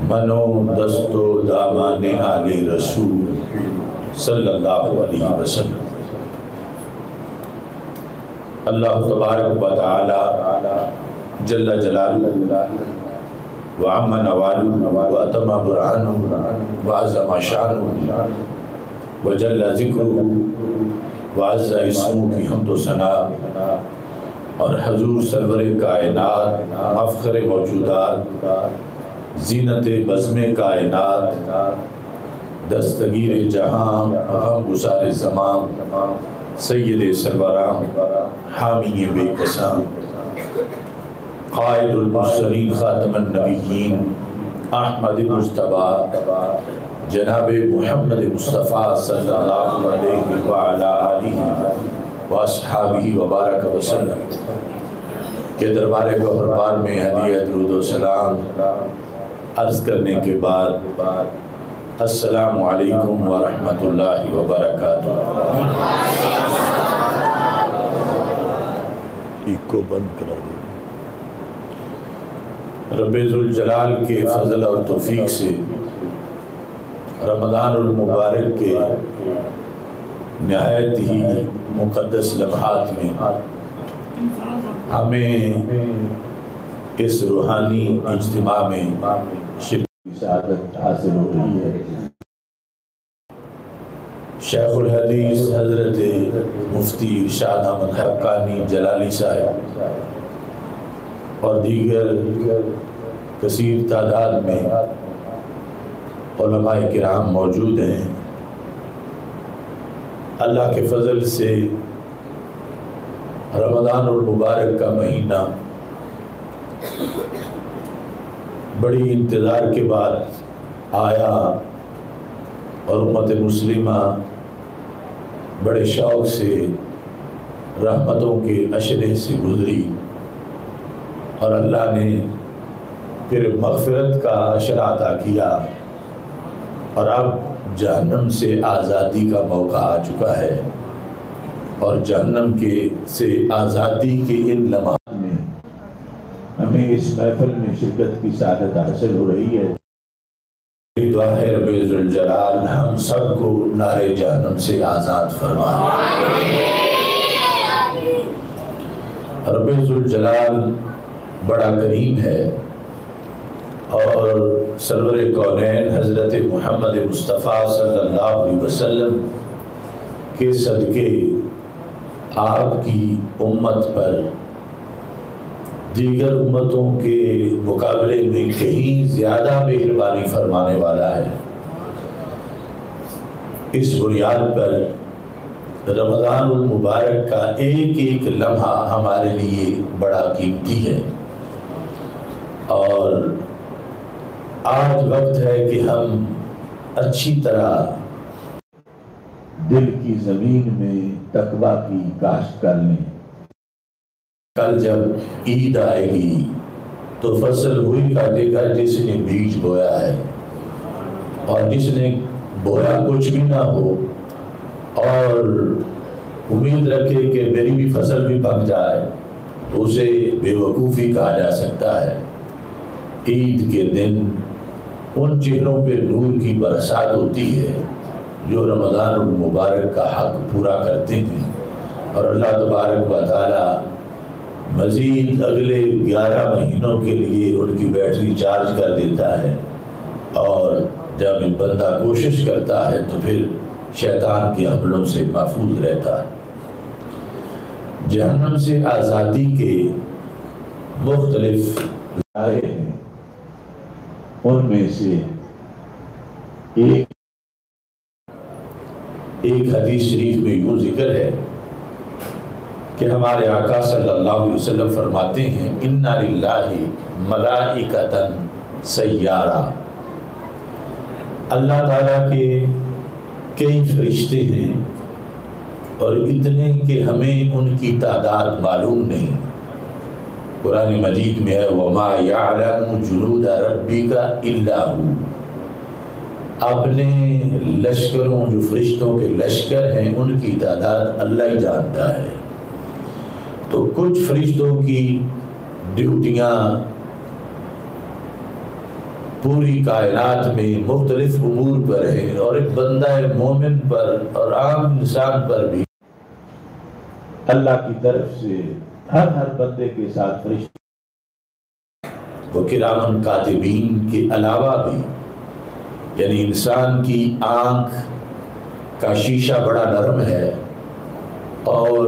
منو دست و دامان آل رسول صلی اللہ علیہ وسلم۔ اللہ تبارک و تعالی جل جلالہ وعم نوالہ واتم برہانہ وعظم شانہ وجل ذکرہ وعز اسمہ کی حمد و ثنا، اور حضور سرور کائنات، مفخر موجودات، زینت بزم کائنات، دستگیر جہاں، غم گسار زمان، سید سروران، حامی بے کساں، قائد المرسلین، خاتم النبیین، احمد مجتبیٰ، جناب محمد مصطفیٰ صلی اللہ علیہ وآلہ آلہ واصحابہ وبارک وسلم کے دربار گوہربار میں ہدیہ درود و سلام عرض کرنے کے بعد السلام علیکم ورحمۃ اللہ وبرکاتہ۔ کو بند کرا دیں۔ رب ذوالجلال کے فضل اور توفیق سے رمضان المبارک کے نہایت ہی مقدس لمحات میں ہمیں اس روحانی اجتماع میں شرکت کی سعادت حاصل ہو رہی ہے۔ شیخ الحدیث حضرت مفتی ارشاد احمد حقانی جلالی صاحب اور دیگر کثیر تعداد میں علماء کرام موجود ہیں۔ اللہ کے فضل سے رمضان المبارک کا مہینہ بڑی انتظار کے بعد آیا اور امت مسلمہ بڑے شوق سے رحمتوں کے اشرے سے گزری، اور اللہ نے پھر مغفرت کا اشرہ عطا کیا، اور اب جہنم سے آزادی کا موقع آ چکا ہے، اور جہنم سے آزادی کے ان لمحات میں ہمیں اس محفل میں شرکت کی سعادت حاصل ہو رہی ہے۔ دعا ہے رب ذوالجلال ہم سب کو نار جہنم سے آزاد فرمائے۔ رب ذوالجلال بڑا کریم ہے، اور سرور کونین حضرت محمد مصطفیٰ صلی اللہ علیہ وسلم کے صدقے آپ کی امت پر دیگر امتوں کے مقابلے میں کہیں زیادہ مہربانی فرمانے والا ہے۔ اس بنیاد پر رمضان المبارک کا ایک ایک لمحہ ہمارے لیے بڑا قیمتی ہے، اور آج وقت ہے کہ ہم اچھی طرح دل کی زمین میں تقویٰ کی کاشت کر لیں۔ کل جب عید آئے گی تو فصل وہی کاٹے گا جس نے بیج بویا ہے، اور جس نے بویا کچھ بھی نہ ہو اور امید رکھے کہ میری بھی فصل بھی پک جائے، اسے بے وقوفی کہا جا سکتا ہے۔ عید کے دن ان چہروں پہ نور کی برسات ہوتی ہے جو رمضان المبارک کا حق پورا کرتے ہیں، اور اللہ تبارک و تعالی مزید اگلے 11 مہینوں کے لیے ان کی بیٹری چارج کر دیتا ہے، اور جب بندہ کوشش کرتا ہے تو پھر شیطان کے حملوں سے محفوظ رہتا ہے۔ جہنم سے آزادی کے مختلف رائے ہیں، ان میں سے ایک حدیث شریف میں یوں ذکر ہے کہ ہمارے آقا صلی اللہ علیہ وسلم فرماتے ہیں اِنَّ لِلَّهِ مَلَائِكَةً سَيَّارَةً، اللہ تعالیٰ کے کئی فرشتے ہیں، اور اتنے کہ ہمیں ان کی تعداد معلوم نہیں۔ قرآن مجید میں ہے وَمَا يَعْلَمُ جُنُودَ رَبِّكَ إِلَّا هُوَ، اپنے لشکروں جو فرشتوں کے لشکر ہیں ان کی تعداد اللہ ہی جانتا ہے۔ تو کچھ فرشتوں کی ڈیوٹیاں پوری کائنات میں مختلف امور پر ہے، اور ایک بندہ مومن پر اور عام انسان پر بھی اللہ کی طرف سے ہر بندے کے ساتھ فرشتے، وہ کرامن کاتبین کے علاوہ بھی، یعنی انسان کی آنکھ کا شیشہ بڑا نرم ہے، اور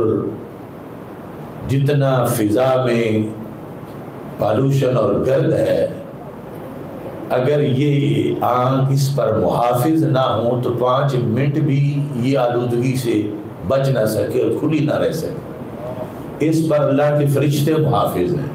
جتنا فضا میں پالوشن اور گرد ہے، اگر یہ آنکھ اس پر محافظ نہ ہو تو 5 منٹ بھی یہ آلودگی سے بچ نہ سکے اور کھلی نہ رہ سکے۔ اس پر اللہ کے فرشتے محافظ ہیں۔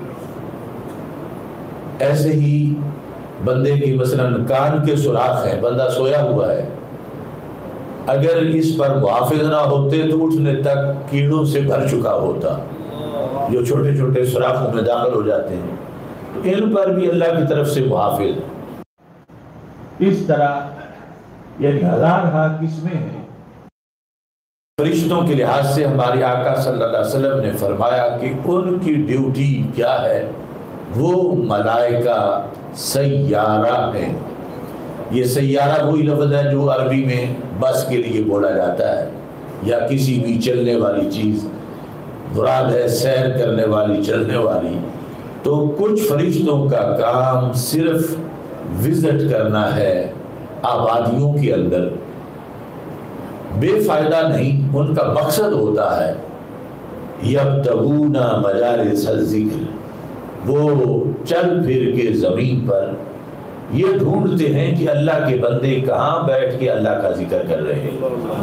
ایسے ہی بندے کی مثلاً کان کے سوراخ ہیں، بندہ سویا ہوا ہے، اگر اس پر محافظ نہ ہوتے تو اٹھنے تک کیڑوں سے بھر چکا ہوتا، جو چھوٹے چھوٹے سوراخوں میں داخل ہو جاتے ہیں، تو ان پر بھی اللہ کی طرف سے محافظ۔ اس طرح یعنی ہزارہا قسمیں ہیں۔ فرشتوں کے لحاظ سے ہمارے آقا صلی اللہ علیہ وسلم نے فرمایا کہ ان کی ڈیوٹی کیا ہے؟ وہ ملائکہ سیارہ ہیں۔ یہ سیارہ وہی لفظ ہے جو عربی میں بس کے لیے بولا جاتا ہے، یا کسی بھی چلنے والی چیز، مراد ہے سیر کرنے والی، چلنے والی۔ تو کچھ فرشتوں کا کام صرف وزٹ کرنا ہے آبادیوں کے اندر، بے فائدہ نہیں، ان کا مقصد ہوتا ہے یبتغون مجالس الذکر، وہ چل پھر کے زمین پر یہ ڈھونڈتے ہیں کہ اللہ کے بندے کہاں بیٹھ کے اللہ کا ذکر کر رہے ہیں۔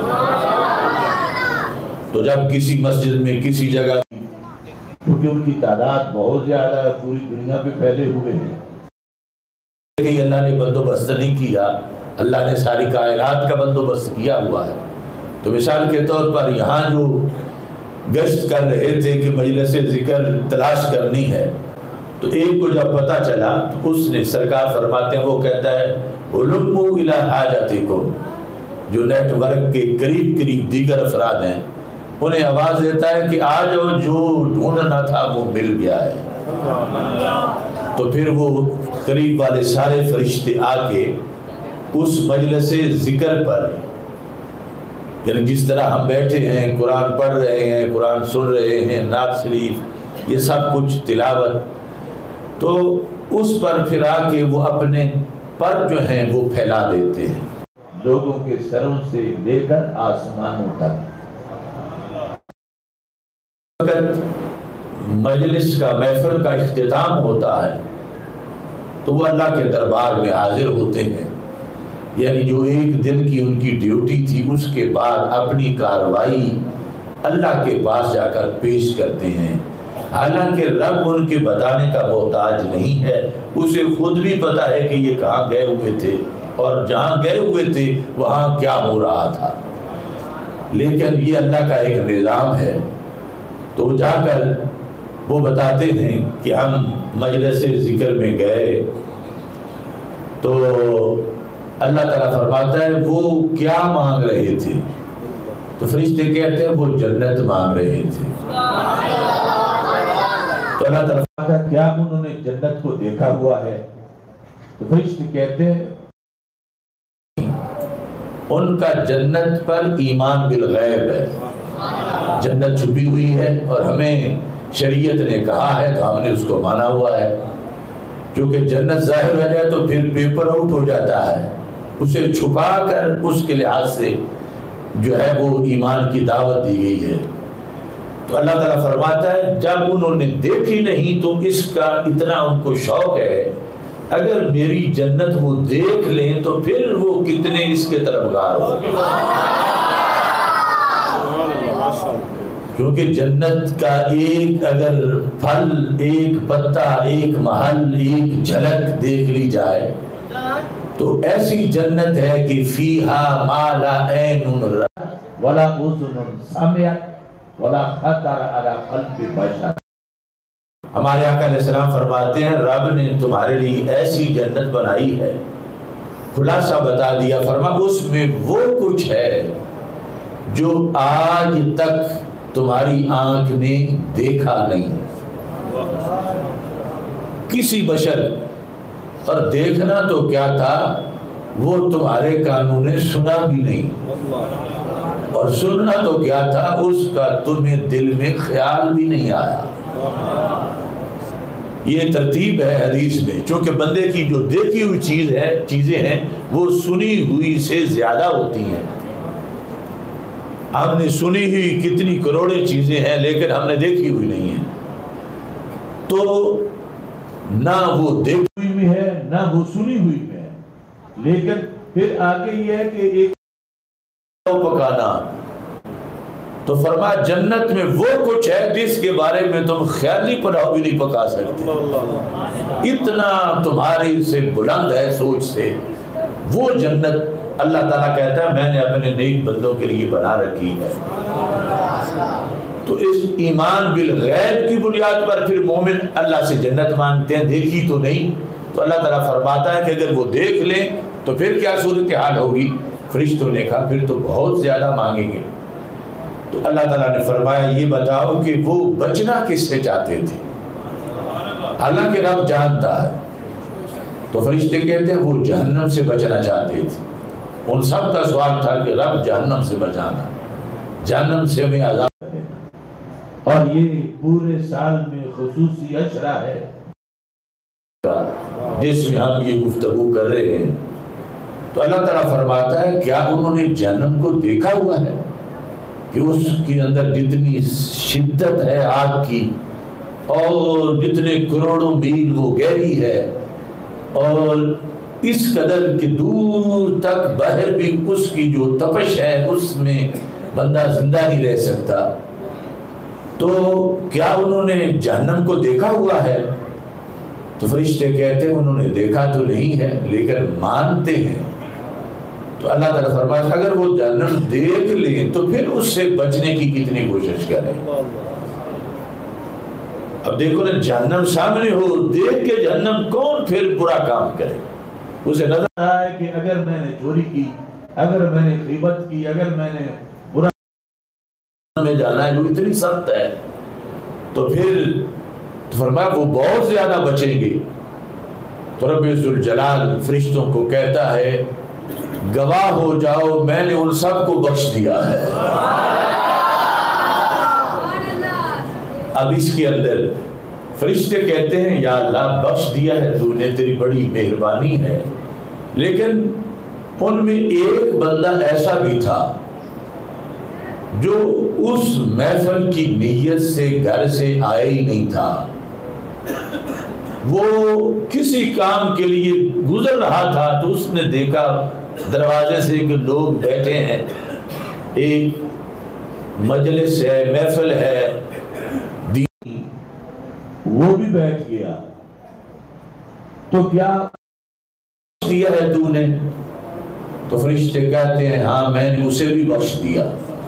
تو جب کسی مسجد میں کسی جگہ، کیونکہ ان کی تعداد بہت زیادہ ہے، پوری دنیا پہ پھیلے ہوئے ہیں، کہ اللہ نے بندوبست نہیں کیا، اللہ نے ساری کائنات کا بندوبست کیا ہوا ہے۔ تو مثال کے طور پر یہاں جو گشت کر رہے تھے کہ مجلس ذکر تلاش کرنی ہے، تو ایک کو جب پتہ چلا تو اس نے، سرکار فرماتے ہیں، وہ کہتا ہے علموا الی حاجاتکم، جو نیٹ ورک کے قریب دیگر افراد ہیں، انہیں آواز دیتا ہے کہ آج جو ڈھونڈنا تھا وہ مل گیا ہے۔ تو پھر وہ قریب والے سارے فرشتے آ کے اس مجلس ذکر پر، یعنی جس طرح ہم بیٹھے ہیں، قرآن پڑھ رہے ہیں، قرآن سن رہے ہیں، نعت شریف، یہ سب کچھ تلاوت، تو اس پر پھر آ کے وہ اپنے پر جو ہیں وہ پھیلا دیتے ہیں، لوگوں کے سروں سے لے کر آسمانوں تک۔ مجلس کا، محفل کا اختتام ہوتا ہے تو وہ اللہ کے دربار میں حاضر ہوتے ہیں، یعنی جو ایک دن کی ان کی ڈیوٹی تھی اس کے بعد اپنی کارروائی اللہ کے پاس جا کر پیش کرتے ہیں۔ حالانکہ رب ان کے بتانے کا محتاج نہیں ہے، اسے خود بھی پتا ہے کہ یہ کہاں گئے ہوئے تھے اور جہاں گئے ہوئے تھے وہاں کیا ہو رہا تھا، لیکن یہ اللہ کا ایک نظام ہے۔ تو جا کر وہ بتاتے ہیں کہ ہم مجلس ذکر میں گئے، تو اللہ تعالیٰ فرماتا ہے وہ کیا مانگ رہے تھے؟ تو فرشتے کہتے ہیں وہ جنت مانگ رہے تھے۔ تو اللہ تعالیٰ فرماتا ہے کیا انہوں نے جنت کو دیکھا ہوا ہے؟ تو فرشتے کہتے ہیں ان کا جنت پر ایمان بالغیب ہے، جنت چھپی ہوئی ہے اور ہمیں شریعت نے کہا ہے تو ہم نے اس کو مانا ہوا ہے، کیونکہ جنت ظاہر ہو جائے تو پھر پیپر آؤٹ ہو جاتا ہے، اسے چھپا کر اس کے لحاظ سے جو ہے وہ ایمان کی دعوت دی گئی ہے۔ تو اللہ تعالیٰ فرماتا ہے جب انہوں نے دیکھی نہیں تو اس کا اتنا ان کو شوق ہے، اگر میری جنت وہ دیکھ لیں تو پھر وہ کتنے اس کے طرفدار ہو، کیونکہ جنت کا ایک اگر پھل، ایک پتا، ایک محل، ایک جھلک دیکھ لی جائے تو ایسی جنت ہے کہ فیہا ما لا عین رأت ولا اذن سمعت ولا خطر علی قلب بشر۔ ہمارے آقا علیہ السلام فرماتے ہیں رب نے تمہارے لیے ایسی جنت بنائی ہے، خلاصہ بتا دیا، فرما اس میں وہ کچھ ہے جو آج تک تمہاری آنکھ نے دیکھا نہیں، کسی بشر اور دیکھنا تو کیا تھا، وہ تمہارے کانوں نے سنا بھی نہیں، اور سننا تو کیا تھا، اس کا تمہیں دل میں خیال بھی نہیں آیا۔ یہ ترتیب ہے حدیث میں، چونکہ بندے کی جو دیکھی ہوئی چیزیں ہیں وہ سنی ہوئی سے زیادہ ہوتی ہیں۔ ہم نے سنی ہوئی کتنی کروڑیں چیزیں ہیں لیکن ہم نے دیکھی ہوئی نہیں ہیں، تو نہ وہ دیکھی ہوئی میں ہے نہ وہ سنی ہوئی میں ہے۔ لیکن پھر آگے یہ ہے کہ ایک پکانا، تو فرمایا جنت میں وہ کچھ ہے جس کے بارے میں تم خیالی پلاؤ بھی نہیں پکا سکتے، اتنا تمہاری سے بلند ہے سوچ سے وہ جنت۔ اللہ تعالیٰ کہتا ہے میں نے اپنے نیک بندوں کے لیے بنا رکھی ہے۔ تو اس ایمان بالغیب کی بنیاد پر پھر مومن اللہ سے جنت مانگتے ہیں، دیکھی تو نہیں، تو اللہ تعالیٰ فرماتا ہے کہ اگر وہ دیکھ لیں تو پھر کیا صورتحال ہوگی؟ فرشتوں نے کہا پھر تو بہت زیادہ مانگیں گے۔ تو اللہ تعالیٰ نے فرمایا یہ بتاؤ کہ وہ بچنا کس سے چاہتے تھے؟ حالانکہ رب جانتا ہے، تو فرشتے کہتے ہیں وہ جہنم سے بچنا چاہتے تھے۔ ان سب کا سوال تھا کہ رب جہنم سے بچانا، جہنم سے ہمیں عذاب دینا، اور یہ پورے سال میں خصوصی اشرا ہے جس میں ہم یہ گفتگو کر رہے ہیں۔ تو اللہ تعالیٰ فرماتا ہے کیا انہوں نے جہنم کو دیکھا ہوا ہے کہ اس کے اندر جتنی شدت ہے آگ کی، اور جتنے کروڑوں میل وہ گہری ہے، اور اس قدر کہ دور تک باہر بھی اس کی جو تپش ہے اس میں بندہ زندہ نہیں رہ سکتا، تو کیا انہوں نے جہنم کو دیکھا ہوا ہے؟ تو فرشتے کہتے ہیں انہوں نے دیکھا تو نہیں ہے لیکن مانتے ہیں۔ تو اللہ تعالیٰ فرماتا ہے اگر وہ جہنم دیکھ لیں تو پھر اس سے بچنے کی کتنی کوشش کریں۔ اب دیکھو نا، جہنم سامنے ہو، دیکھ کے جہنم کون پھر برا کام کرے؟ اسے نظر آیا ہے کہ اگر میں نے چوری کی، اگر میں نے غیبت کی، اگر میں نے برا میں جانا ہے جو اتنی سخت ہے، تو پھر فرمایا وہ بہت زیادہ بچیں گے۔ تو رب ذوالجلال فرشتوں کو کہتا ہے گواہ ہو جاؤ میں نے ان سب کو بخش دیا ہے۔ اب اس کے اندر فرشتے کہتے ہیں یا اللہ بخش دیا ہے تو نے، تیری بڑی مہربانی ہے، لیکن ان میں ایک بندہ ایسا بھی تھا جو اس محفل کی نیت سے گھر سے آئے ہی نہیں تھا، وہ کسی کام کے لیے گزر رہا تھا تو اس نے دیکھا دروازے سے کہ لوگ بیٹھے ہیں، ایک مجلس ہے، محفل ہے، وہ بھی بیٹھ گیا، تو کیا دیا ہے تو نے؟ تو فرشتے کہتے ہیں ہاں میں نے اسے بھی بخش دیا۔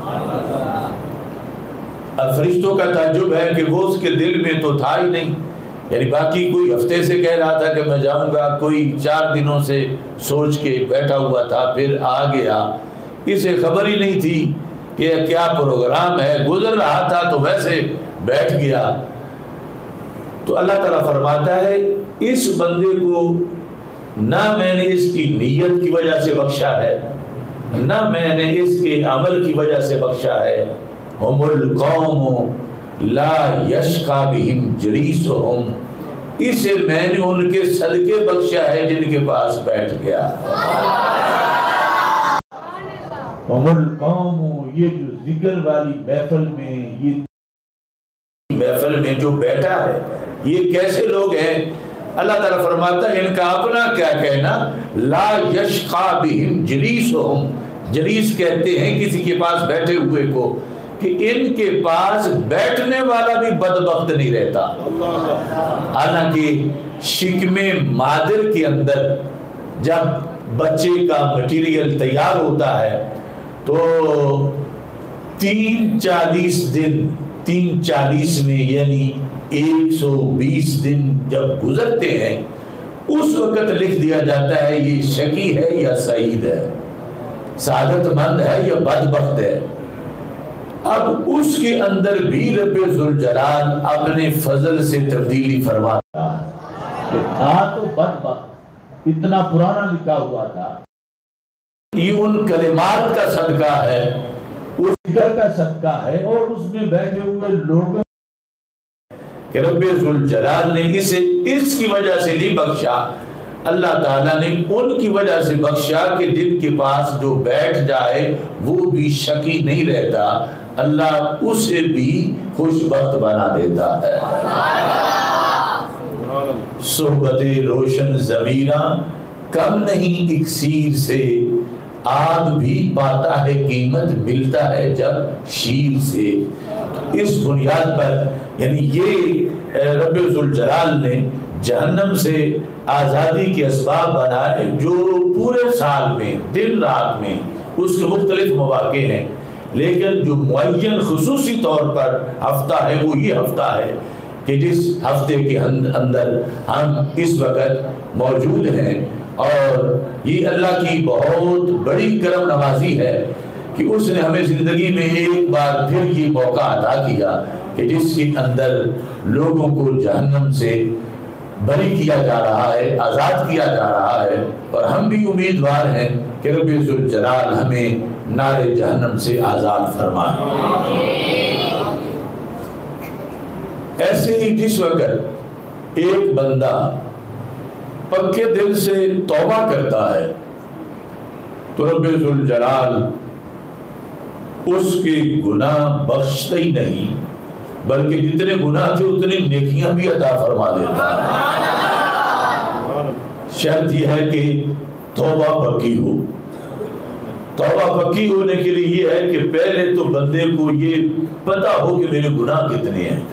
اب فرشتوں کا تعجب ہے کہ وہ اس کے دل میں تو تھا ہی نہیں، یعنی باقی کوئی ہفتے سے کہہ رہا تھا کہ میں جاؤں گا، کوئی 4 دنوں سے سوچ کے بیٹھا ہوا تھا، پھر آ گیا، اسے خبر ہی نہیں تھی کہ کیا پروگرام ہے، گزر رہا تھا تو ویسے بیٹھ گیا۔ تو اللہ تعالیٰ فرماتا ہے اس بندے کو نہ میں نے اس کی نیت کی وجہ سے بخشا ہے، نہ میں نے اس کے عمل کی وجہ سے بخشا ہے۔ ہم القوم لا یشقی بہم جلیسہم، اسے میں نے ان کے صدقے بخشا ہے جن کے پاس بیٹھ گیا۔ ہم القوم، یہ جو ذکر والی محفل میں، یہ محفل میں جو بیٹھا ہے یہ کیسے لوگ ہیں؟ اللہ تعالیٰ فرماتا ہے ان کا اپنا کیا کہنا، لا یشقی بہم جلیسہم، جلیس کہتے ہیں کسی کے پاس بیٹھے ہوئے کو، کہ ان کے پاس بیٹھنے والا بھی بدبخت نہیں رہتا۔ حالانکہ شکم مادر کے اندر جب بچے کا مٹیریل تیار ہوتا ہے تو 340 میں یعنی 120 دن جب گزرتے ہیں اس وقت لکھ دیا جاتا ہے یہ شقی ہے یا سعید ہے، سعادت مند ہے یا بدبخت ہے۔ اب اس کے اندر بھی رب ذوالجلال اپنے فضل سے تبدیلی فرماتا ہے کہ تھا تو بدبخت، اتنا پرانا لکھا ہوا تھا. یہ ان کلمات کا صدقہ ہے، اس ذکر کا صدقہ ہے، اور اس میں بیٹھے ہوئے لوگوں کہ رب ذوالجلال نے اسے اس کی وجہ سے نہیں بخشا، اللہ تعالیٰ نے ان کی وجہ سے بخشا کہ جن کے پاس جو بیٹھ جائے وہ بھی شقی نہیں رہتا، اللہ اسے بھی خوش بخت بنا دیتا ہے. صحبت روشن ضمیرہ کم نہیں اکسیر سے، آگ بھی پاتا ہے قیمت ملتا ہے جب شیر سے. اس بنیاد پر یعنی یہ رب ذوالجلال نے جہنم سے آزادی کے اسباب بنائے جو پورے سال میں دن رات میں اس کے مختلف مواقع ہیں، لیکن جو معین خصوصی طور پر ہفتہ ہے وہ یہ ہفتہ ہے کہ جس ہفتے کے اندر ہم اس وقت موجود ہیں. اور یہ اللہ کی بہت بڑی کرم نوازی ہے کہ اس نے ہمیں زندگی میں ایک بار پھر یہ موقع عطا کیا کہ جس کے اندر لوگوں کو جہنم سے بری کیا جا رہا ہے، آزاد کیا جا رہا ہے، اور ہم بھی امیدوار ہیں کہ رب ذوالجلال ہمیں نار جہنم سے آزاد فرمائے. ایسے ہی جس وقت ایک بندہ پکے دل سے توبہ کرتا ہے تو رب ذوالجلال اس کے گناہ بخشتے ہی نہیں، بلکہ جتنے گناہ تھے اتنی نیکیاں بھی عطا فرما دیتا ہے. شرط یہ ہے کہ توبہ پکی ہو. توبہ پکی ہونے کے لیے یہ ہے کہ پہلے تو بندے کو یہ پتا ہو کہ میرے گناہ کتنے ہیں،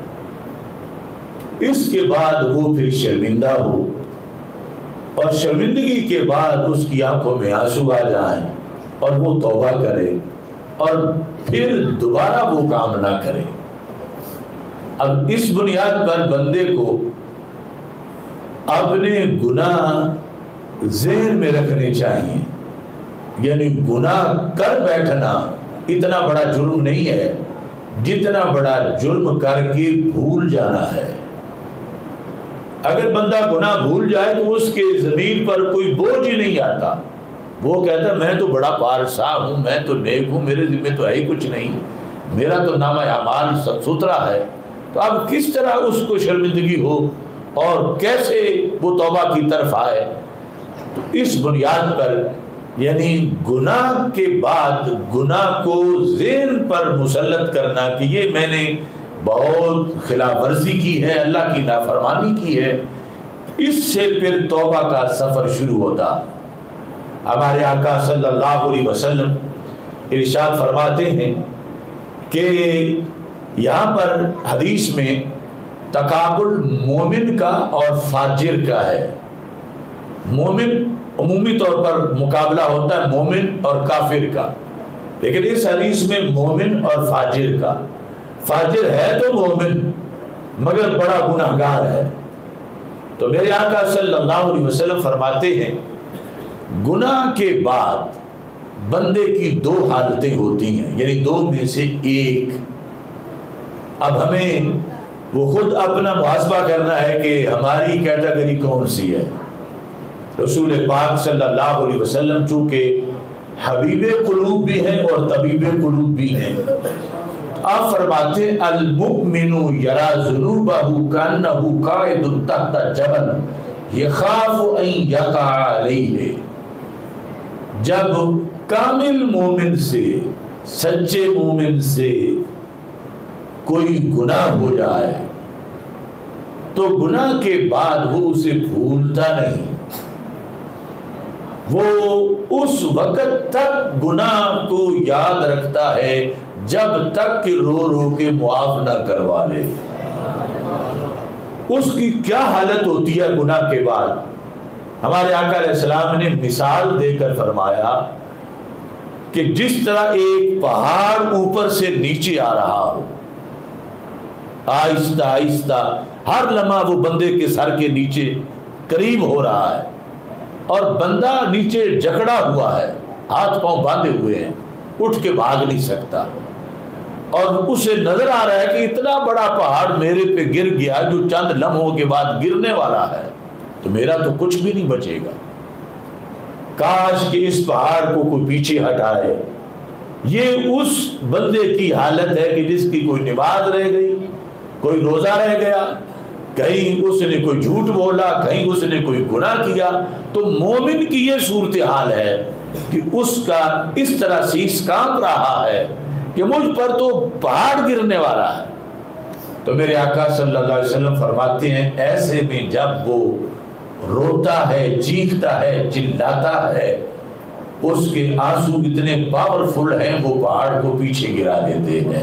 اس کے بعد وہ پھر شرمندہ ہو، اور شرمندگی کے بعد اس کی آنکھوں میں آنسو آ جائیں اور وہ توبہ کرے اور پھر دوبارہ وہ کام نہ کرے. اب اس بنیاد پر بندے کو اپنے گناہ ذہن میں رکھنے چاہیے. یعنی گناہ کر بیٹھنا اتنا بڑا جرم نہیں ہے جتنا بڑا جرم کر کے بھول جانا ہے. اگر بندہ گناہ بھول جائے تو اس کے ضمیر پر کوئی بوجھ ہی نہیں آتا، وہ کہتا ہے میں تو بڑا پارسا ہوں، میں تو نیک ہوں، میرے ذمہ تو ہے ہی کچھ نہیں، میرا تو نامہ اعمال ستھرا ہے. تو اب کس طرح اس کو شرمندگی ہو اور کیسے وہ توبہ کی طرف آئے؟ تو اس بنیاد پر یعنی گناہ کے بعد گناہ کو ذہن پر مسلط کرنا کہ یہ میں نے بہت خلاف ورزی کی ہے، اللہ کی نافرمانی کی ہے، اس سے پھر توبہ کا سفر شروع ہوتا. ہمارے آقا صلی اللہ علیہ وسلم ارشاد فرماتے ہیں کہ یہاں پر حدیث میں تقابل مومن کا اور فاجر کا ہے. مومن عمومی طور پر مقابلہ ہوتا ہے مومن اور کافر کا، لیکن اس حدیث میں مومن اور فاجر کا. فاجر ہے تو مومن مگر بڑا گناہگار ہے. تو میرے آقا صلی اللہ علیہ وسلم فرماتے ہیں گناہ کے بعد بندے کی دو حالتیں ہوتی ہیں، یعنی دو میں سے ایک. اب ہمیں وہ خود اپنا محاسبہ کرنا ہے کہ ہماری کیٹیگری کون سی ہے. رسول پاک صلی اللہ علیہ وسلم چونکہ حبیب قلوب بھی ہیں اور طبیب قلوب بھی ہیں، آپ فرماتے المؤمن یرا ذنوبہ کانہ قاعد تحت جبل یخاف ان یقع علیہ. جب کامل مومن سے، سچے مومن سے کوئی گناہ ہو جائے تو گناہ کے بعد وہ اسے بھولتا نہیں، وہ اس وقت تک گناہ کو یاد رکھتا ہے جب تک کہ رو رو کے معاف نہ کروا لے. اس کی کیا حالت ہوتی ہے گناہ کے بعد؟ ہمارے آقا علیہ السلام نے مثال دے کر فرمایا کہ جس طرح ایک پہاڑ اوپر سے نیچے آ رہا ہو، آہستہ آہستہ ہر لمحہ وہ بندے کے سر کے نیچے قریب ہو رہا ہے اور بندہ نیچے جکڑا ہوا ہے، ہاتھ پاؤں باندھے ہوئے ہیں، اٹھ کے بھاگ نہیں سکتا، اور اسے نظر آ رہا ہے کہ اتنا بڑا پہاڑ میرے پہ گر گیا جو چند لمحوں کے بعد گرنے والا ہے. تو میرا تو کچھ بھی نہیں بچے گا۔ کاش کہ اس پہاڑ کو کوئی پیچھے ہٹائے۔ یہ اس بندے کی حالت ہے کہ جس کی کوئی نماز رہ گئی، کوئی روزہ رہ گیا، کہیں اس نے کوئی جھوٹ بولا، کہیں اس نے کوئی گناہ کیا۔ تو مومن کی یہ صورتحال ہے کہ اس کا اس طرح سیس کانپ رہا ہے کہ مجھ پر تو پہاڑ گرنے والا ہے۔ تو میرے آقا صلی اللہ علیہ وسلم فرماتے ہیں ایسے میں جب وہ روتا ہے، چیختا ہے، چلاتا ہے، اس کے آنسو اتنے پاورفل ہیں وہ پہاڑ کو پیچھے گرا دیتے ہیں۔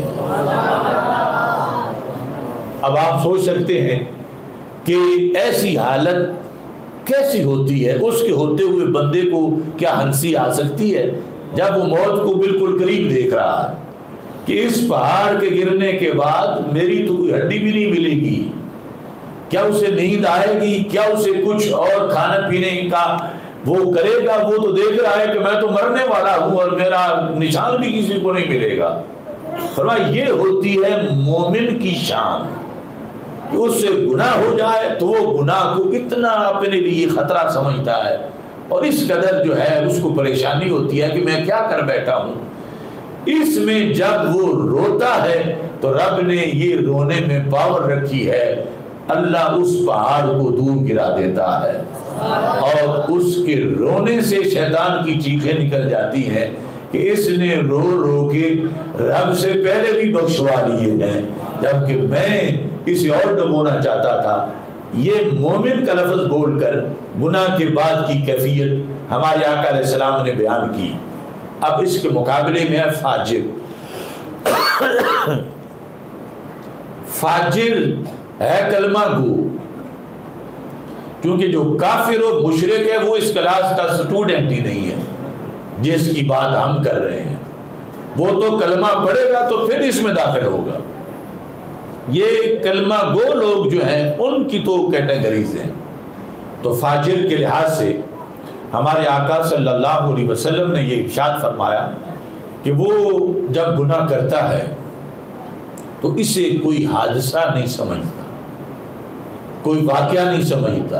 اب آپ سوچ سکتے ہیں کہ ایسی حالت کیسی ہوتی ہے، اس کے ہوتے ہوئے بندے کو کیا ہنسی آ سکتی ہے جب وہ موت کو بالکل قریب دیکھ رہا ہے کہ اس پہاڑ کے گرنے کے بعد میری تو کوئی ہڈی بھی نہیں ملے گی، کیا اسے نیند آئے گی، کیا اسے کچھ اور کھانا پینے کا وہ کرے گا؟ وہ تو دیکھ رہا ہے کہ میں تو مرنے والا ہوں اور میرا نشان بھی کسی کو نہیں ملے گا۔ فرمایا یہ ہوتی ہے مومن کی شان کہ اس سے گناہ ہو جائے تو وہ گناہ کو اتنا اپنے لیے خطرہ سمجھتا ہے اور اس قدر جو ہے اس کو پریشانی ہوتی ہے کہ میں کیا کر بیٹھا ہوں۔ اس میں جب وہ روتا ہے تو رب نے یہ رونے میں پاور رکھی ہے، اللہ اس پہاڑ کو دور گرا دیتا ہے اور اس کے رونے سے شیطان کی چیخیں نکل جاتی ہیں کہ اس نے رو رو کے رب سے پہلے بھی بخشوا لیے ہیں جبکہ میں کسی اور ڈبونا چاہتا تھا۔ یہ مومن کا لفظ بول کر گناہ کے بعد کی کیفیت ہمارے آقا علیہ السلام نے بیان کی۔ اب اس کے مقابلے میں ہے فاجر۔ فاجر ہے کلمہ گو، کیونکہ جو کافر و مشرک ہے وہ اس کلاس کا سٹوڈنٹ ہی نہیں ہے جس کی بات ہم کر رہے ہیں، وہ تو کلمہ پڑھے گا تو پھر اس میں داخل ہوگا۔ یہ کلمہ گو لوگ جو ہیں ان کی تو کیٹیگریز ہیں۔ تو فاجر کے لحاظ سے ہمارے آقا صلی اللہ علیہ وسلم نے یہ ارشاد فرمایا کہ وہ جب گناہ کرتا ہے تو اسے کوئی حادثہ نہیں سمجھتا، کوئی واقعہ نہیں سمجھتا۔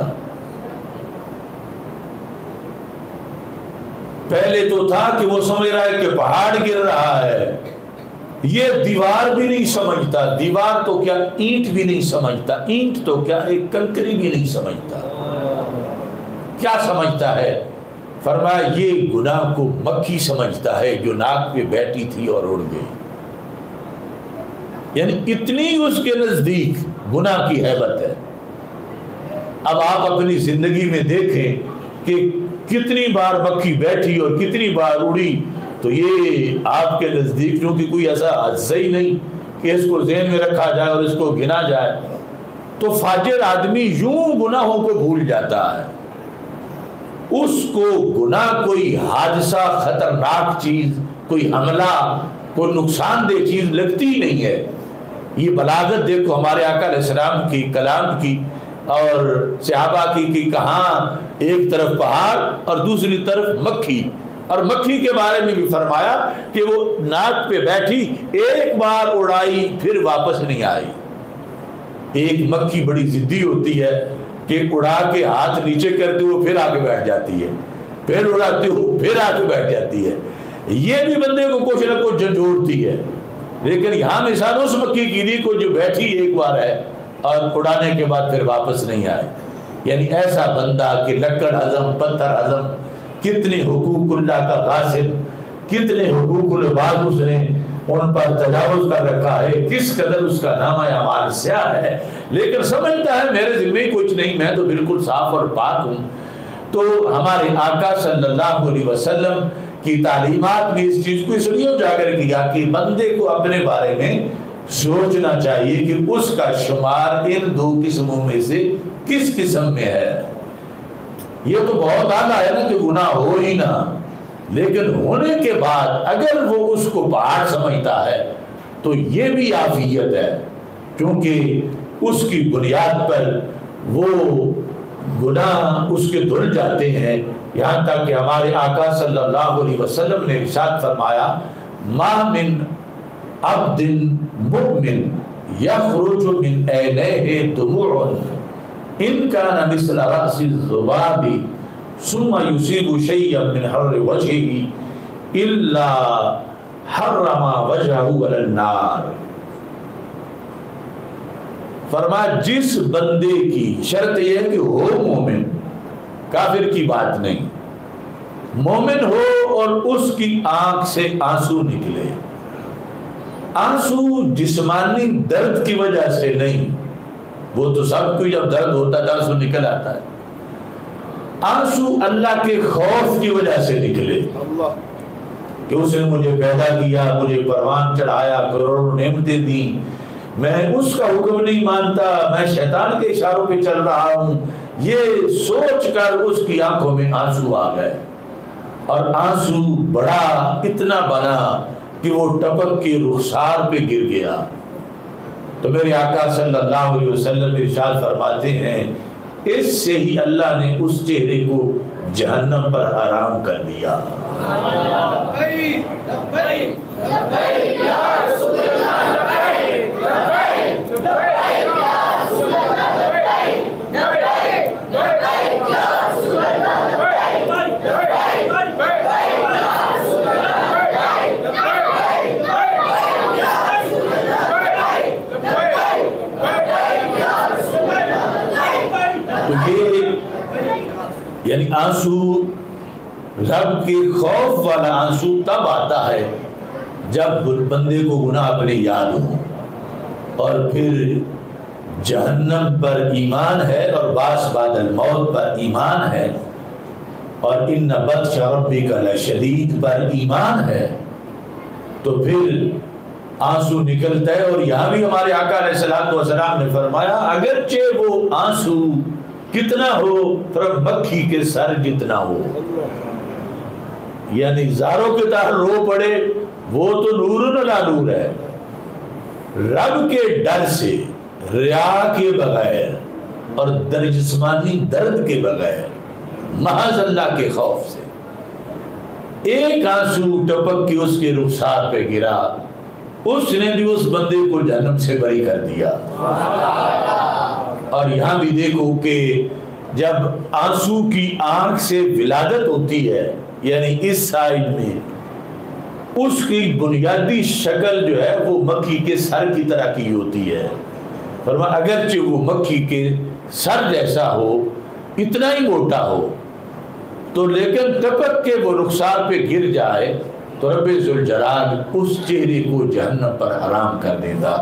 پہلے تو تھا کہ وہ سمجھ رہا ہے کہ پہاڑ گر رہا ہے، یہ دیوار بھی نہیں سمجھتا، دیوار تو کیا اینٹ بھی نہیں سمجھتا، اینٹ تو کیا ایک کنکری بھی نہیں سمجھتا۔ کیا سمجھتا ہے؟ فرمایا یہ گناہ کو مکھی سمجھتا ہے جو ناک پہ بیٹھی تھی اور اڑ گئی۔ یعنی اتنی اس کے نزدیک گناہ کی ہیبت ہے۔ اب آپ اپنی زندگی میں دیکھیں کہ کتنی بار مکھی بیٹھی اور کتنی بار اڑی، تو یہ آپ کے نزدیک کیونکہ کوئی ایسا حادثہ ہی نہیں کہ اس کو ذہن میں رکھا جائے اور اس کو گنا جائے۔ تو فاجر آدمی یوں گناہوں کو بھول جاتا ہے، اس کو گناہ کوئی حادثہ، خطرناک چیز، کوئی حملہ، کوئی نقصان دہ چیز لگتی ہی نہیں ہے۔ یہ بلاغت دیکھو ہمارے آقا علیہ السلام کی کلام کی اور صحابہ کی کہ کہاں ایک طرف پہاڑ اور دوسری طرف مکھی، اور مکھی کے بارے میں بھی فرمایا کہ وہ ناک پہ بیٹھی، ایک بار اڑائی پھر واپس نہیں آئی۔ ایک مکھی بڑی ضدی ہوتی ہے کہ اڑا کے ہاتھ نیچے کرتے ہو پھر آگے بیٹھ جاتی ہے، پھر اڑاتے ہو پھر آگے بیٹھ جاتی ہے۔ یہ بھی بندے کو کچھ نہ کچھ جھنجھوڑتی ہے، لیکن یہاں مثال اس مکھی کی دی کو جو بیٹھی ایک بار ہے اور اڑانے کے بعد پھر واپس نہیں آئے۔ یعنی ایسا بندہ کہ لکڑ ہضم، پتھر ہضم، کتنے حقوق اللہ کا غاصب، کتنے حقوق العباد اس نے ان پر تجاوز کر رکھا ہے، کس قدر اس کا نامہ اعمال سیاہ ہے، لیکن سمجھتا ہے میرے ذمہ کچھ نہیں، میں تو بالکل صاف اور پاک ہوں۔ تو ہمارے آقا صلی اللہ علیہ وسلم کی تعلیمات نے اس چیز کو اس لیے اجاگر کیا کہ بندے کو اپنے بارے میں سوچنا چاہیے کہ اس کا شمار ان دو قسموں میں سے کس قسم میں ہے۔ یہ تو بہت اعلیٰ ہے نا کہ گناہ ہو ہی نہ، لیکن ہونے کے بعد اگر وہ اس کو پہاڑ سمجھتا ہے تو یہ بھی عافیت ہے، کیونکہ اس کی بنیاد پر وہ گناہ اس کے دھل جاتے ہیں۔ یہاں تک کہ ہمارے آقا صلی اللہ علیہ وسلم نے ارشاد فرمایا ما من عبد مؤمن یخرج من عینیہ دموع ان کان مثل راس الذباب ثم يصيب شيئا من حر وجهه الا حرم وجهه على النار. فرمایا جس بندے کی شرط یہ ہے کہ ہو مومن، کافر کی بات نہیں، مومن ہو اور اس کی آنکھ سے آنسو نکلے، آنسو جسمانی درد کی وجہ سے نہیں، وہ تو سب کو جب درد ہوتا ہے آنسو نکل آتا ہے، آنسو اللہ کے خوف کی وجہ سے نکلے کہ اس نے مجھے پیدا کیا، مجھے پروان چڑھایا، کروڑوں نعمتیں دی، میں اس کا حکم نہیں مانتا، میں شیطان کے اشاروں پہ چل رہا ہوں، یہ سوچ کر اس کی آنکھوں میں آنسو آ گئے، اور آنسو بڑا اتنا بنا کہ وہ ٹپک کے رخسار پہ گر گیا. تو میرے آقا صلی اللہ علیہ وسلم ارشاد فرماتے ہیں اس سے ہی اللہ نے اس چہرے کو جہنم پر حرام کر دیا. یعنی آنسو رب کے خوف والا آنسو تب آتا ہے جب بندے کو گناہ اپنے یاد ہو، اور پھر جہنم پر ایمان ہے اور باس بعد الموت پر ایمان ہے، اور ان بطش ربک لشدید پر ایمان ہے، تو پھر آنسو نکلتا ہے. اور یہاں بھی ہمارے آقا علیہ الصلوۃ والسلام نے فرمایا اگرچہ وہ آنسو کتنا ہو پر مکھی کے سر جتنا ہو، یعنی زاروں کے طرح رو پڑے، وہ تو نور علی نور ہے، رب کے ڈر سے، ریا کے بغیر اور جسمانی درد کے بغیر، محض اللہ کے خوف سے ایک آنسو ٹپک کے اس کے رخسار پہ گرا، اس نے بھی اس بندے کو جہنم سے بری کر دیا. اور یہاں بھی دیکھو کہ جب آنسو کی آنکھ سے ولادت ہوتی ہے، یعنی اس سائڈ میں، اس کی بنیادی شکل جو ہے وہ مکھی کے سر کی طرح کی ہوتی ہے. فرمایا اگرچہ وہ مکھی کے سر جیسا ہو، اتنا ہی موٹا ہو، تو لیکن ٹپک کے وہ رخسار پہ گر جائے تو رب ذوالجلال اس چہرے کو جہنم پر حرام کر دیتا.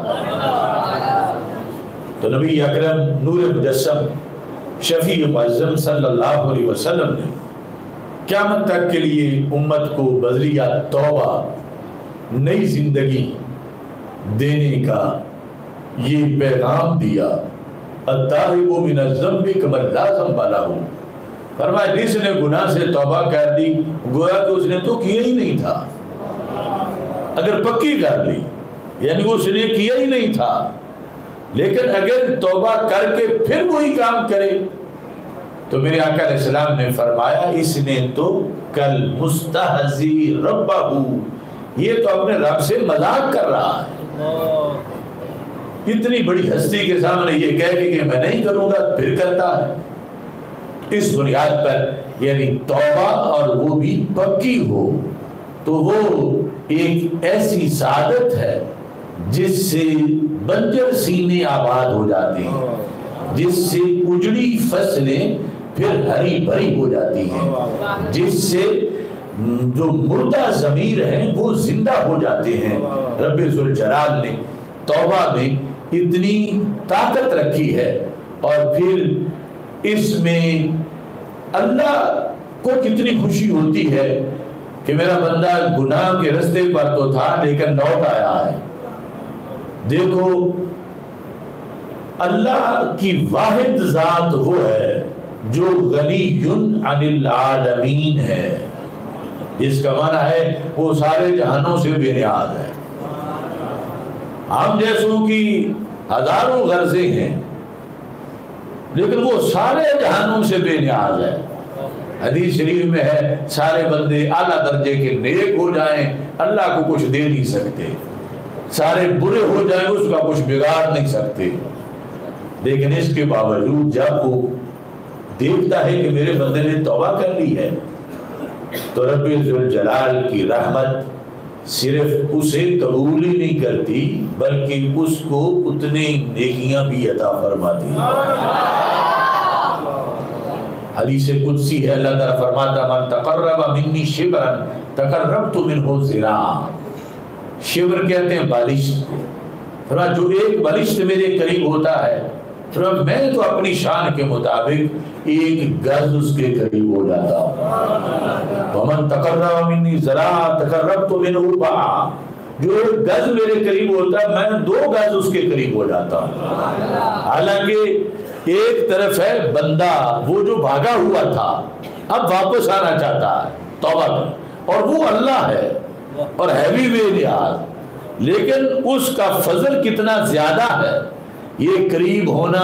تو نبی اکرم نور مجسم شفیع معظم صلی اللہ علیہ وسلم نے قیامت تک کے لیے امت کو بذریعہ توبہ نئی زندگی دینے کا یہ پیغام دیا. التائب من الذنب کمن لا ذنب لہ. فرمایا جس نے گناہ سے توبہ کر دی گویا کہ اس نے تو کیا ہی نہیں تھا، اگر پکی کر لی یعنی اس نے کیا ہی نہیں تھا، لیکن اگر توبہ کر کے پھر وہی کام کرے تو میرے آقا علیہ السلام نے فرمایا اس نے تو کل مستہزی ربہ، یہ تو اپنے رب سے مذاق کر رہا ہے. اتنی بڑی ہستی کے سامنے یہ کہہ کہ میں نہیں کروں گا پھر کرتا ہے. اس بنیاد پر یعنی توبہ اور وہ بھی پکی ہو تو وہ ایک ایسی سعادت ہے جس سے بنجر سینے آباد ہو جاتے ہیں، جس سے اجڑی فصلیں پھر ہری بھری ہو جاتی ہیں، جس سے جو مردہ ضمیر ہیں وہ زندہ ہو جاتے ہیں. رب ذوالجلال نے توبہ میں اتنی طاقت رکھی ہے. اور پھر اس میں اللہ کو کتنی خوشی ہوتی ہے کہ میرا بندہ گناہ کے رستے پر تو تھا لیکن لوٹ آیا ہے. دیکھو اللہ کی واحد ذات وہ ہے جو غنی عن العالمین ہے، جس کا معنی ہے وہ سارے جہانوں سے بے نیاز ہے. ہم جیسوں کی ہزاروں غرضیں ہیں لیکن وہ سارے جہانوں سے بے نیاز ہے. حدیث شریف میں ہے سارے بندے اعلیٰ درجے کے نیک ہو جائیں اللہ کو کچھ دے نہیں سکتے، سارے برے ہو جائیں اس کا کچھ بگاڑ نہیں سکتے، لیکن اس کے باوجود جب وہ دیکھتا ہے کہ میرے بندے نے توبہ کر لی ہے تو رب ذوالجلال کی رحمت صرف اسے قبول ہی نہیں کرتی بلکہ اس کو اتنے نیکیاں بھی عطا فرماتی ہے۔ حدیث قدسی ہے، اللہ تعالیٰ فرماتا من تقرب منی شبرا تقربت منہ ذراعا۔ شبر کہتے ہیں بالشت، فرمایا جو ایک بالشت میرے قریب ہوتا ہے فرمایا میں تو اپنی شان کے مطابق ایک گز اس کے قریب ہو جاتا ہوں۔ ومن تقرب منی ذراعا تقربت منہ باعا، جو ایک گز میرے قریب ہوتا ہے میں 2 گز اس کے قریب ہو جاتا ہوں۔ حالانکہ ایک طرف ہے بندہ وہ جو بھاگا ہوا تھا اب واپس آنا چاہتا ہے توبہ کر، اور وہ اللہ ہے اور ہے بھی بے نیاز، لیکن اس کا فضل کتنا زیادہ ہے۔ یہ قریب ہونا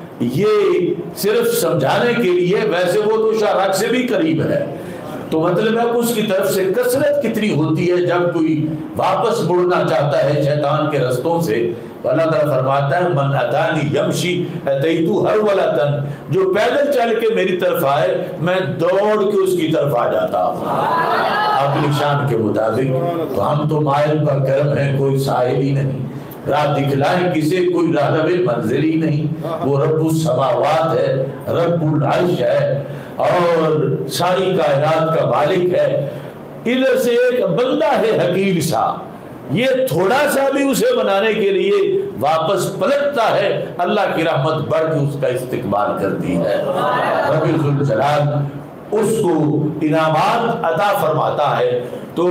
یہ صرف سمجھانے کے لیے، ویسے وہ تو شارک سے بھی قریب ہے، تو مطلب ہے اس کی طرف سے کثرت کتنی ہوتی ہے جب کوئی واپس مڑنا چاہتا ہے شیطان کے رستوں سے۔ اللہ تعالیٰ فرماتا ہے من اتانی یمشی اتیتو ہرولۃ، جو پیدل چل کے میری طرف آئے میں دوڑ کے اس کی طرف آ جاتا ہوں اپنی شان کے مطابق۔ تو ہم تو مائل پر کرم ہیں، کوئی سائل ہی نہیں، راہ دکھلائیں کسے کوئی راہب منزل ہی نہیں۔ وہ رب السماوات ہے، رب العرش ہے اور ساری کائنات کا مالک ہے۔ ادھر سے ایک بندہ ہے حقیر سا، یہ تھوڑا سا بھی اسے بنانے کے لیے واپس پلٹتا ہے، اللہ کی رحمت بڑھ کے اس کا استقبال کرتی ہے۔ رب ذوالجلال اس کو انعامات عطا فرماتا ہے۔ تو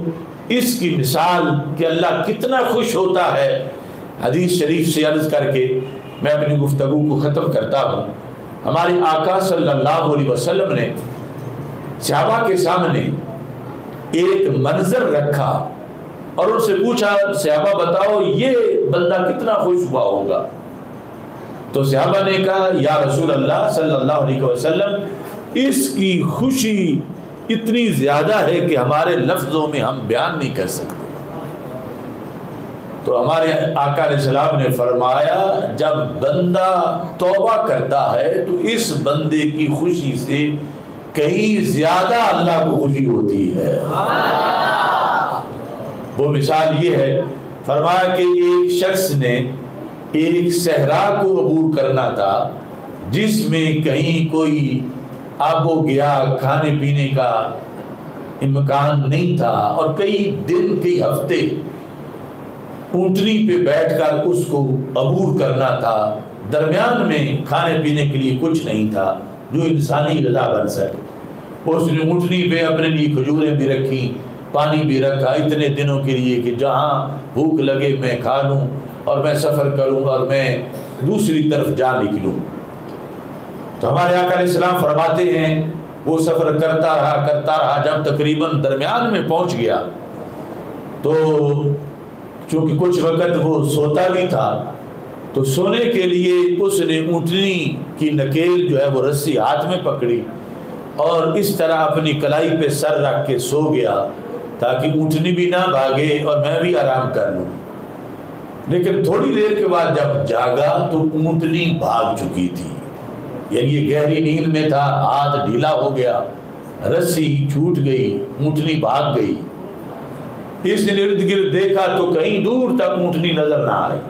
اس کی مثال کہ اللہ کتنا خوش ہوتا ہے، حدیث شریف سے عرض کر کے میں اپنی گفتگو کو ختم کرتا ہوں۔ ہمارے آقا صلی اللہ علیہ وسلم نے صحابہ کے سامنے ایک منظر رکھا اور ان سے پوچھا صحابہ بتاؤ یہ بندہ کتنا خوش ہوا ہوگا؟ تو صحابہ نے کہا یا رسول اللہ صلی اللہ علیہ وسلم اس کی خوشی اتنی زیادہ ہے کہ ہمارے لفظوں میں ہم بیان نہیں کر سکتے۔ تو ہمارے آقا علیہ السلام نے فرمایا جب بندہ توبہ کرتا ہے تو اس بندے کی خوشی سے کہیں زیادہ اللہ کو خوشی ہوتی ہے۔ وہ مثال یہ ہے، فرمایا کہ ایک شخص نے ایک صحرا کو عبور کرنا تھا جس میں کہیں کوئی آب و گیا کھانے پینے کا امکان نہیں تھا، اور کئی دن کئی ہفتے اونٹنی پہ بیٹھ کر اس کو عبور کرنا تھا، درمیان میں کھانے پینے کے لیے کچھ نہیں تھا جو انسانی غذا بن سکے۔ اس نے اونٹنی پہ اپنے لیے کھجوریں بھی رکھی، پانی بھی رکھا اتنے دنوں کے لیے کہ جہاں بھوک لگے میں کھا لوں اور میں سفر کروں اور میں دوسری طرف جا نکلوں۔ تو ہمارے آقا علیہ السلام فرماتے ہیں وہ سفر کرتا رہا جب تقریباً درمیان میں پہنچ گیا تو چونکہ کچھ وقت وہ سوتا بھی تھا تو سونے کے لیے اس نے اونٹنی کی نکیل جو ہے وہ رسی ہاتھ میں پکڑی اور اس طرح اپنی کلائی پہ سر رکھ کے سو گیا تاکہ اونٹنی بھی نہ بھاگے اور میں بھی آرام کر لوں۔ لیکن تھوڑی دیر کے بعد جب جاگا تو اونٹنی بھاگ چکی تھی، یعنی یہ گہری نیند میں تھا، ہاتھ ڈھیلا ہو گیا، رسی چھوٹ گئی، اونٹنی بھاگ گئی۔ اس نے ارد گرد دیکھا تو کہیں دور تک اونٹنی نظر نہ آئی۔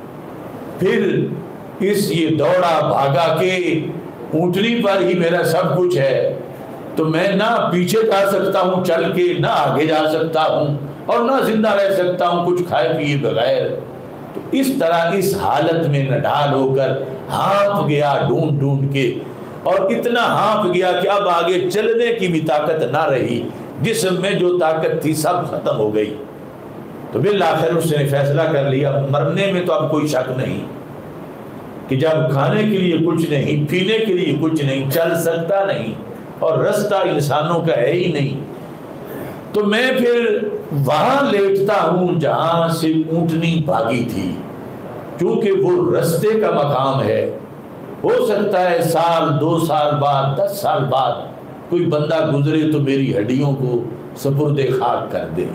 پھر اس یہ دوڑا بھاگا کہ اونٹنی پر ہی میرا سب کچھ ہے، تو میں نہ پیچھے جا سکتا ہوں چل کے، نہ آگے جا سکتا ہوں اور نہ زندہ رہ سکتا ہوں کچھ کھائے پیے بغیر۔ تو اس طرح اس حالت میں نڈھال ہو کر ہانپ گیا ڈھونڈ ڈھونڈ کے، اور اتنا ہانپ گیا کہ اب آگے چلنے کی بھی طاقت نہ رہی، جسم میں جو طاقت تھی سب ختم ہو گئی۔ تو بالآخر اس نے فیصلہ کر لیا مرنے میں تو اب کوئی شک نہیں کہ جب کھانے کے لیے کچھ نہیں، پینے کے لیے کچھ نہیں، چل سکتا نہیں اور رستہ انسانوں کا ہے ہی نہیں، تو میں پھر وہاں لیٹتا ہوں جہاں سے اونٹنی بھاگی تھی، کیونکہ وہ رستے کا مقام ہے۔ ہو سکتا ہے سال 2 سال بعد 10 سال بعد کوئی بندہ گزرے تو میری ہڈیوں کو سپرد خاک کر دے،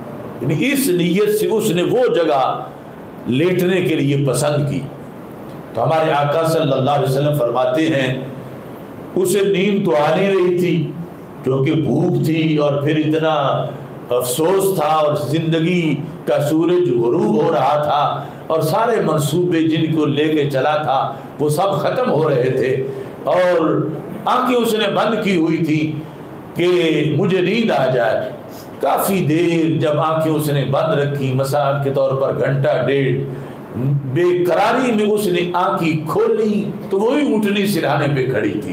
یعنی اس نیت سے اس نے وہ جگہ لیٹنے کے لیے پسند کی۔ تو تو ہمارے آقا صلی اللہ علیہ وسلم فرماتے ہیں اسے نیند تو آ نہیں رہی تھی کیونکہ بھوک تھی اور پھر اتنا افسوس تھا اور زندگی کا سورج غروب ہو رہا تھا اور سارے منصوبے جن کو لے کے چلا تھا وہ سب ختم ہو رہے تھے اور آنکھیں اس نے بند کی ہوئی تھی کہ مجھے نیند آ جائے. کافی دیر جب آنکھیں اس نے بند رکھی، مثال کے طور پر گھنٹہ ڈیڑھ، بے قراری میں اس نے آنکھیں کھولی تو وہی اٹھنی سرہانے پہ کھڑی تھی.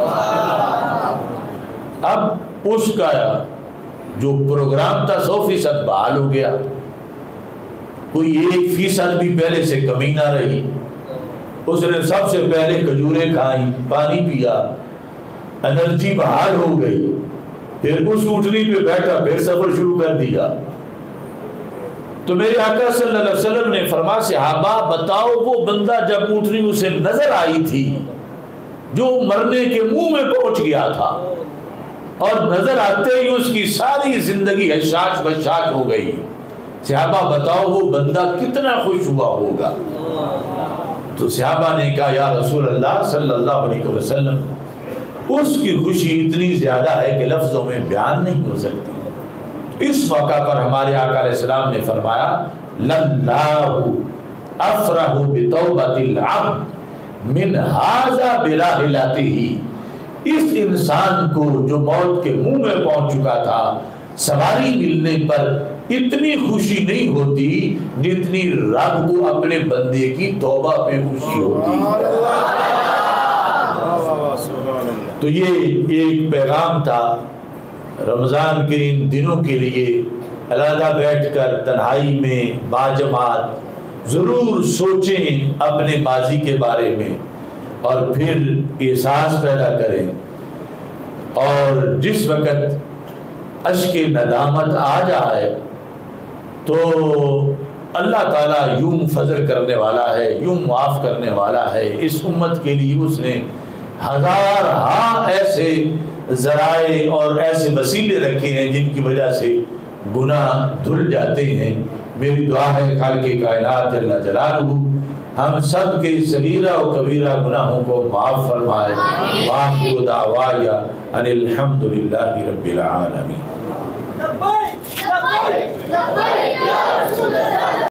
اب اس کا جو پروگرام تھا 100% بحال ہو گیا، کوئی 1% بھی پہلے سے کمی نہ رہی. اس نے سب سے پہلے کھجوریں کھائیں، پانی پیا، انرجی بحال ہو گئی. پھر اس اٹھنی پہ بیٹھا، پھر سفر شروع کر دیا. تو میرے آقا صلی اللہ علیہ وسلم نے فرمایا صحابہ بتاؤ وہ بندہ جب اٹھنی اسے نظر آئی تھی جو مرنے کے منہ میں پہنچ گیا تھا اور نظر آتے ہی اس کی ساری زندگی حشاش بشاش ہو گئی، صحابہ بتاؤ وہ بندہ کتنا خوش ہوا ہوگا. تو صحابہ نے کہا یا رسول اللہ صلی اللہ علیہ وسلم اس کی خوشی اتنی زیادہ ہے کہ لفظوں میں بیان نہیں ہو سکتی. اس موقع پر ہمارے آقا علیہ السلام نے فرمایا لَلَّهُ أَفْرَحُ بِتَوْبَةِ الْعَبْدِ مِنْ هَذَا بِرَاحِلَتِهِ. اس انسان کو جو موت کے منہ میں پہنچ چکا تھا سواری ملنے پر اتنی خوشی نہیں ہوتی جتنی رب کو اپنے بندے کی توبہ پہ خوشی ہوتی. تو یہ ایک پیغام تھا رمضان کے ان دنوں کے لیے. علیحدہ بیٹھ کر تنہائی میں باجماعت ضرور سوچیں اپنے ماضی کے بارے میں اور پھر احساس پیدا کریں. اور جس وقت اشک ندامت آ جائے تو اللہ تعالیٰ یوں فضل کرنے والا ہے، یوں معاف کرنے والا ہے. اس امت کے لیے اس نے ہزارہا ایسے ذرائع اور ایسے وسیلے رکھے ہیں جن کی وجہ سے گناہ دھل جاتے ہیں. میری دعا ہے خالق کائنات جل جلالہ ہم سب کے صغیرہ و کبیرہ گناہوں کو معاف فرمائے. وآخر دعوایا ان الحمد للہ رب العالمین.